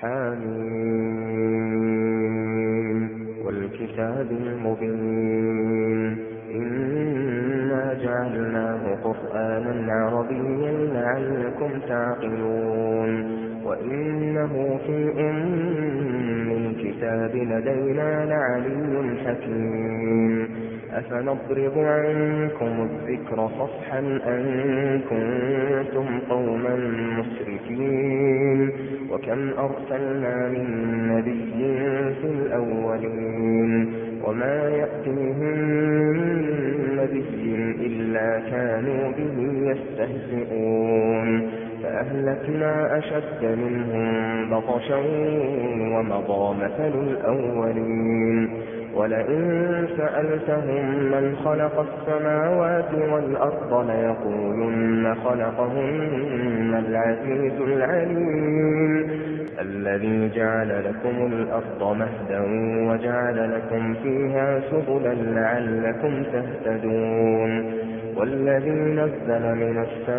حميم والكتاب المبين إنا جعلناه قرآنا عربيا لعلكم تعقلون وإنه في الكتاب لدينا لعلي حكيم أفنضرب عنكم الذكر صفحا أن كنتم قوما مسرفين وكم أرسلنا من نبي في الأولين وما يأتيهم من نبي إلا كانوا به يستهزئون فأهلكنا أشد منهم بطشا ومضى مثل الأولين ولئن سألتهم من خلق السماوات والأرض ليقولن خلقهن العزيز العليم الذي جعل لكم الأرض مهدا وجعل لكم فيها سبلا لعلكم تهتدون والذي نزل من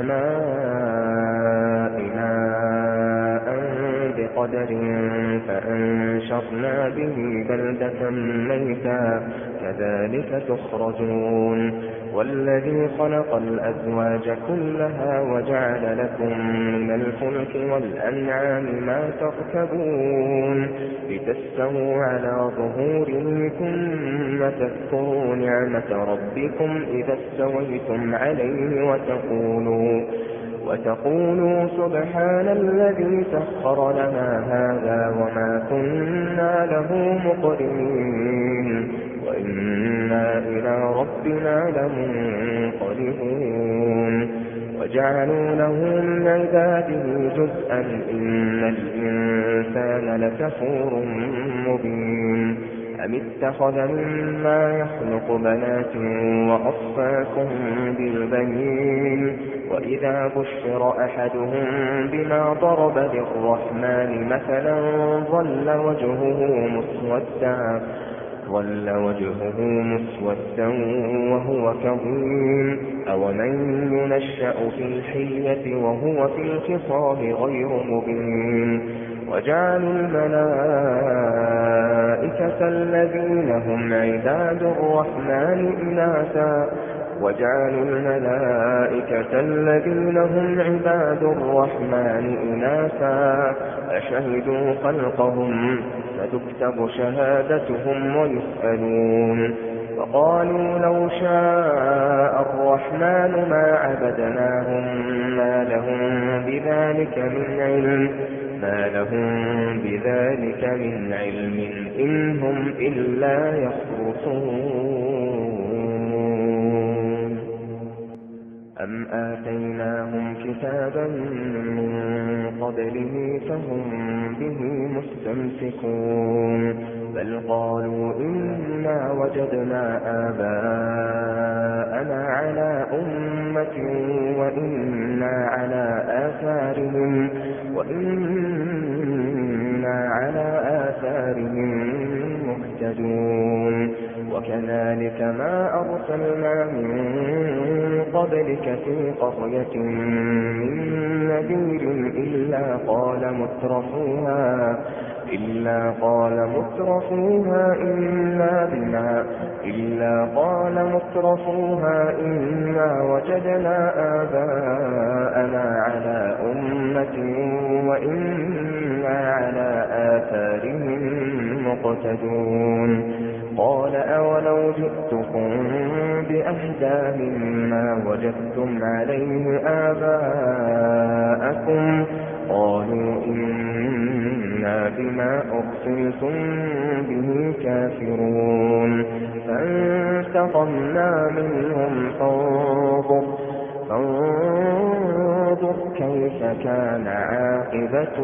السماء ماء بقدر فأنشرنا به بلدة ميتا كذلك تخرجون والذي خلق الأزواج كلها وجعل لكم من الفلك والأنعام ما تركبون لتستووا على ظهوره ثم تذكروا نعمة ربكم إذا استويتم عليه وتقولوا سبحان الذي سخر لنا هذا وما كنا له مقرنين وإنا إلى ربنا لمنقلبون وجعلوا له من عباده جزءا إن الإنسان لكفور مبين أم اتخذ مما يخلق بنات وأصفاكم بالبنين وإذا بشر أحدهم بما ضرب للرحمن مثلا ظل وجهه مسودا وهو كظيم أومن ينشأ في الحلية وهو في الخصام غير مبين وجعلوا الملائكة الذين هم عباد الرحمن إناثا أشهدوا خلقهم فتكتب شهادتهم ويسألون وقالوا لو شاء الرحمن ما عبدناهم ما لهم بذلك من علم إن هم إلا يخرصون أم آتيناهم كتابا من قبله فهم به مستمسكون بل قالوا إنا وجدنا آباءنا على أمة وإنا على آثارهم مهتدون وكذلك ما أرسلنا من قبلك في قرية من نذير إلا قال مترفوها إنا وجدنا آباءنا على أمة وإنا على آثارهم مقتدون قال أولو جئتكم بأهدى مما وجدتم عليه آباءكم قالوا إنا بما أرسلتم به كافرون فانتقمنا منهم فانظر كيف كان عاقبة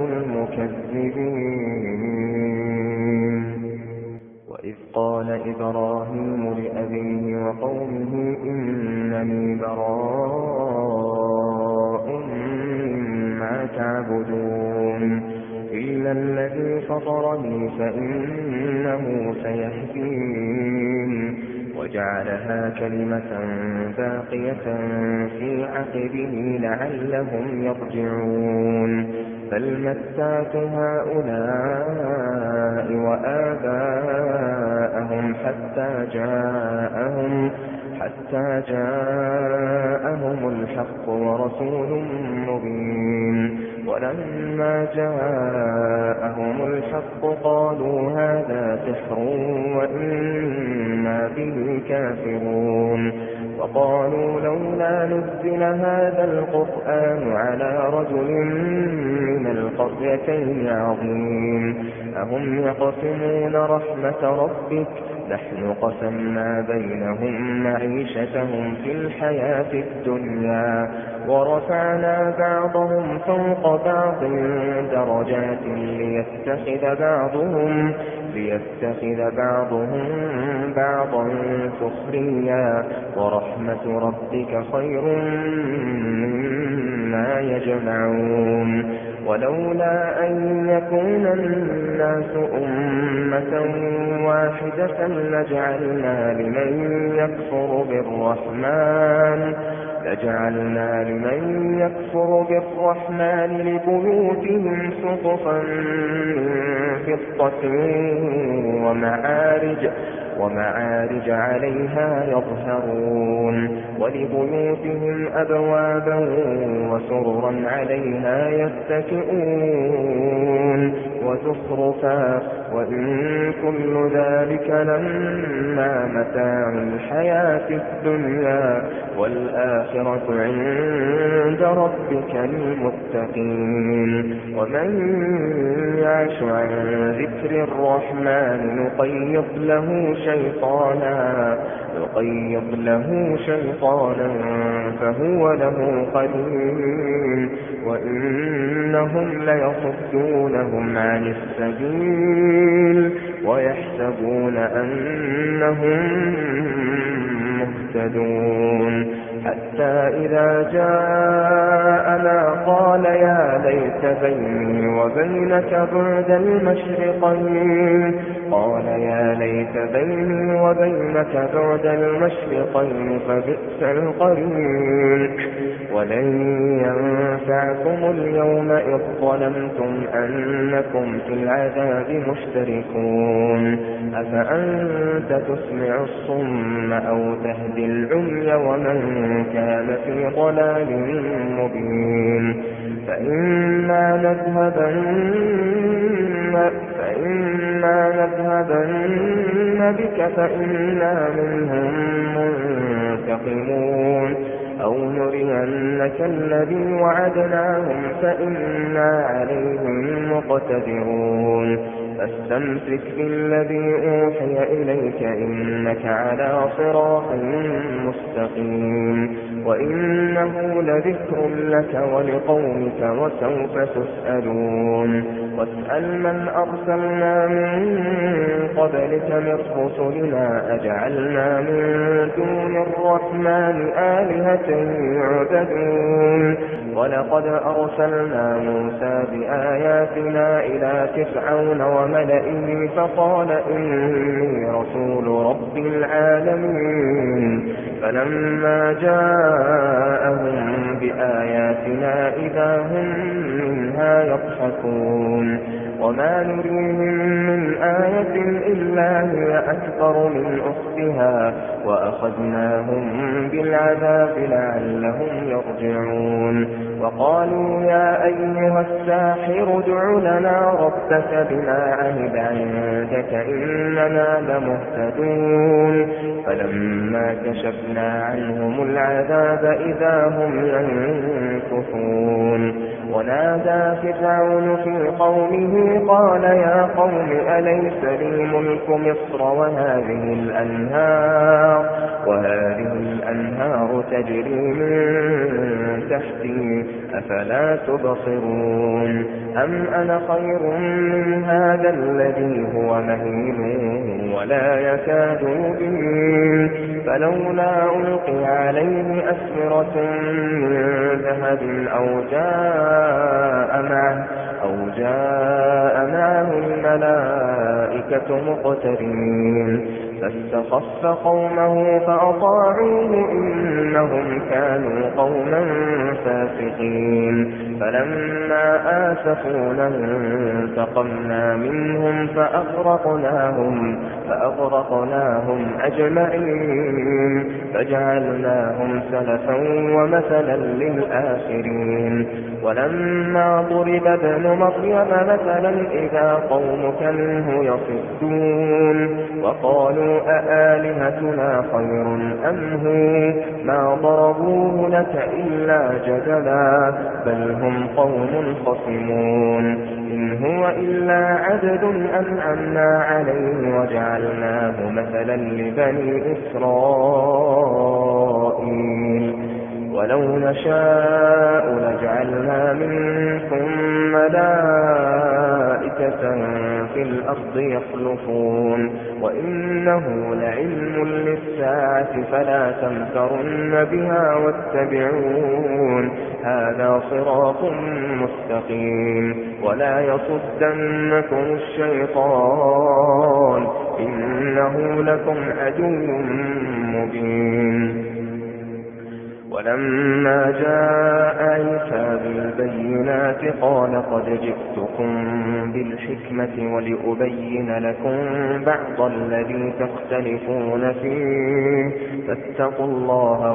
المكذبين وإذ قال إبراهيم لأبيه وقومه إنني براء مما تعبدون إلا الذي فطرني فإنه سيهدين وجعلها كلمة باقية في عقبه لعلهم يرجعون بل متعت هؤلاء وآباءهم حتى جاءهم الحق ورسول مبين. ولما جاءهم الحق قالوا هذا سحر وإنا به كافرون. وقالوا لولا نزل هذا القرآن على رجل من القريتين عظيم أهم يقسمون رحمة ربك نحن قسمنا بينهم معيشتهم في الحياة الدنيا ورفعنا بعضهم فوق بعض درجات ليتخذ بعضهم بعضا سخريا ورحمة ربك خير مما يجمعون. ولولا أن يكون الناس أمة واحدة لجعلنا لمن يكفر بالرحمن لبيوتهم سقفا من فضة ومعارج عليها يظهرون ولبيوتهم أبوابا وسررا عليها يتكئون وزخرفا وإن كل ذلك لما متاع الحياة الدنيا والآخرة عند ربك للمتقين. ومن يعش عن ذكر الرحمن نقيض له شيطانا فهو له قرين وإنهم ليصدونهم عن السبيل ويحسبون أنهم مهتدون. حتى إذا جاءنا قال يا ليت بيني وبينك بعد المشرقين فبئس القرين. ولن ينفعكم اليوم إذ ظلمتم أنكم في العذاب مشتركون. أفأنت تسمع الصم أو تهدي العمي ومن كان في ضلال مبين. فإما نذهبن بك فإنا منهم منتقمون أو نرينك الذي وعدناهم فإنا عليهم مقتدرون. فاستمسك بالذي أوحي إليك إنك على صراط مستقيم. وإنه لذكر لك ولقومك وسوف تسألون. واسأل من أرسلنا من قبلك من رسلنا أجعلنا من دون الرحمن آلهة يعبدون. ولقد أرسلنا موسى بآياتنا إلى فرعون وملئه فقال إني رسول رب العالمين. فلما جاءهم بآياتنا إذا هم منها يضحكون. وما نريهم من آية إلا هي أكبر من أختها وأخذناهم بالعذاب لعلهم يرجعون. وقالوا يا أيها الساحر ادع لنا ربك بما عهد عندك إننا لمهتدون. فلما كشفنا عنهم العذاب إذا هم ينكثون. ونادى فرعون في قومه قال يا قوم أليس لي ملك مصر وهذه الأنهار تجري من تحتي أفلا تبصرون. أم أنا خير من هذا الذي هو مهين ولا يكاد يبين. فلولا ألقي عليه أسورة من ذهب أو جاء معه الملائكة والملائكة مقترنين فاستخف قومه فأطاعوه إنهم كانوا قوما فاسقين فلما آسفونا انتقمنا منهم فأغرقناهم أجمعين فجعلناهم سلفا ومثلا للآخرين ولما ضرب ابن مريم مثلا إذا قومك منه يصدون وقالوا أآلهتنا خير أم هو ما ضربوه لك إلا جدلا بل هم قوم خصمون إن هو إلا عبد أنعمنا عليه وجعلناه مثلا لبني إسرائيل ولو نشاء لجعلنا منكم ملائكة في الأرض يخلفون وإنه لعلم للساعة فلا تمترن بها واتبعون هذا صراط مستقيم ولا يصدنكم الشيطان إنه لكم عدو مبين ولما جاء عيسى بالبينات قال قد جئتكم بالحكمة ولأبين لكم بعض الذي تختلفون فيه فاتقوا الله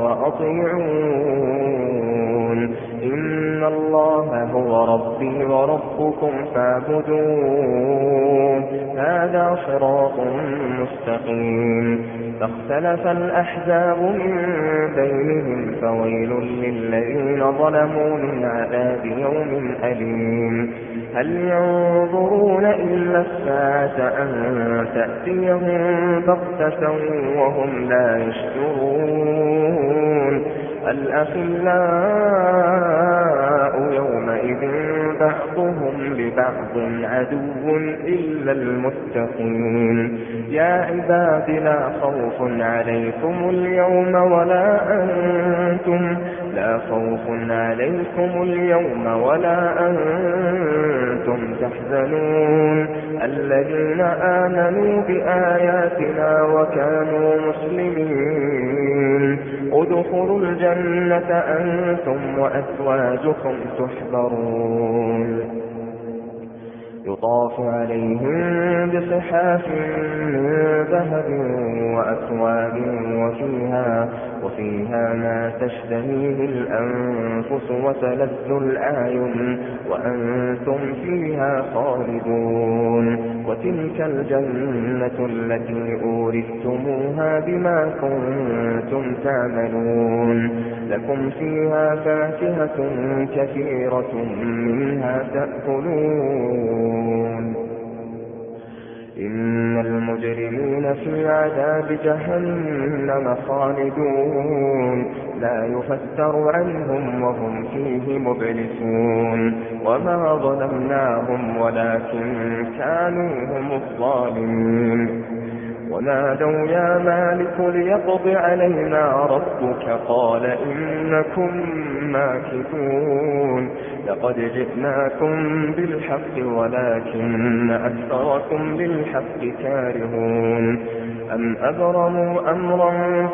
وأطيعون إن الله هو ربي وربكم فاعبدون هذا صراط مستقيم فاختلف الأحزاب من بينهم فويل للذين ظلموا من عذاب يوم أليم هل ينظرون إلا الساعة أن تأتيهم بغتة وهم لا يشعرون الأخلاء يومئذ بعضهم لبعض عدو إلا المتقين يا عباد لا خوف عليكم اليوم ولا أنتم تحزنون الذين آمنوا بآياتنا وكانوا مسلمين ادخلوا الجنة أنتم وأزواجكم تحبرون يطاف عليهم بصحاف من ذهب وأكواب وفيها ما تشتهيه الأنفس وتلذ الأعين وأنتم فيها خالدون وتلك الجنة التي أورثتموها بما كنتم تعملون لكم فيها فاكهة كثيرة منها تأكلون إن المجرمين في عذاب جهنم خالدون لا يفتر عنهم وهم فيه مبلسون وما ظلمناهم ولكن كانوا هم الظالمين ونادوا يا مالك ليقض علينا ربك قال إنكم ماكثون لقد جئناكم بالحق ولكن أكثركم للحق كارهون أم أبرموا أمرا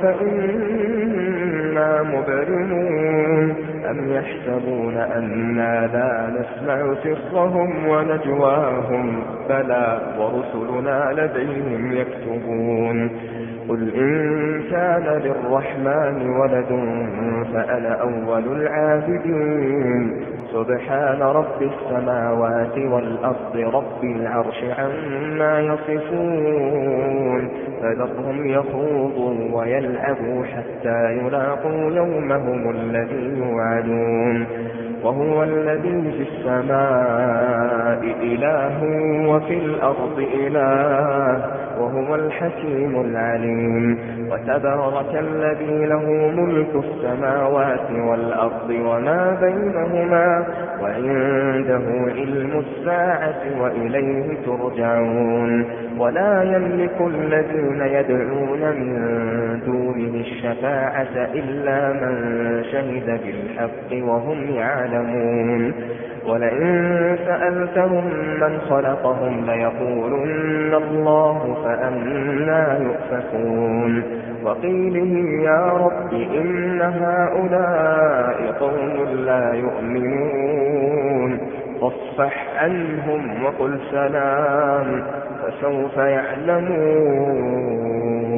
فإنا مبرمون أم يحسبون أنا لا نسمع سرهم ونجواهم بلى ورسلنا لديهم يكتبون قل إن كان للرحمن ولد فأنا أول العابدين سبحان رب السماوات والأرض رب العرش عما يصفون فذرهم يخوضوا ويلعبوا حتى يلاقوا يومهم الذي يوعدون وهو الذي في السماء إله وفي الأرض إله وهو الحكيم العليم وتبارك الذي له ملك السماوات والأرض وما بينهما وعنده علم الساعة وإليه ترجعون ولا يملك الذين يدعون من دونه الشفاعة إلا من شهد بالحق وهم يعلمون ولئن سألتهم من خلقهم ليقولن الله فأنى يؤفكون وقيله يا رب إن هؤلاء قوم لا يؤمنون فاصفح عنهم وقل سلام فسوف يعلمون